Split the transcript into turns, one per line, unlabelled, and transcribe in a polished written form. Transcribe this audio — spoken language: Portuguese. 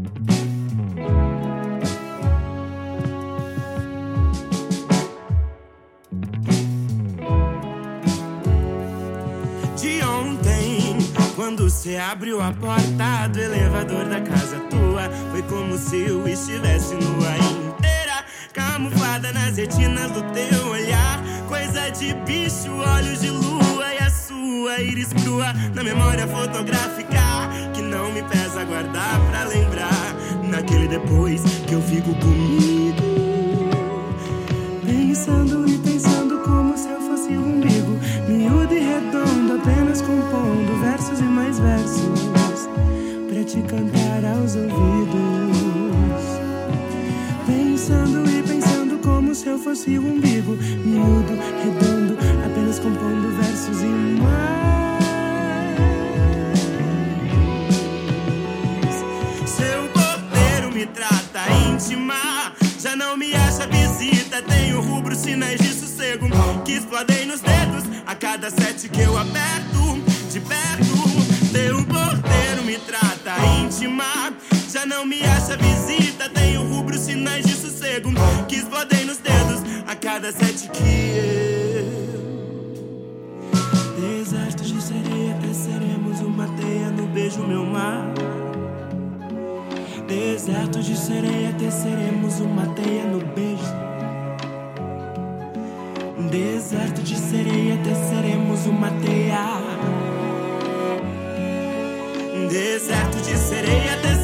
Quando cê abriu a porta do elevador da casa tua, foi como se eu estivesse nua inteira, camuflada nas retinas do teu olhar. Coisa de bicho, olhos de lua e a sua íris crua na memória fotográfica, que não me pesa guardar pra lembrar naquele depois que eu fico comigo, pensando e pensando como se eu fosse um umbigo, miúdo e redondo, apenas compondo versos e mais versos pra te cantar aos ouvidos. Pensando e pensando como se eu fosse um umbigo, miúdo, redondo, apenas compondo versos e mais. Seu porteiro me trata íntima, já não me acha visita. Tenho rubros, sinais de sossego que explodem nos dedos a cada sete que eu aperto de perto. Teu porteiro me trata íntima, já não me acha visita. Tenho rubros, sinais de sossego que explodem nos dedos a cada sete que eu. Desertos de sereia, teceremos uma teia no beijo, meu mar. Desertos de sereia, teceremos uma teia no beijo. Deserto de sereia, teceremos uma teia. Deserto de sereia, teceremos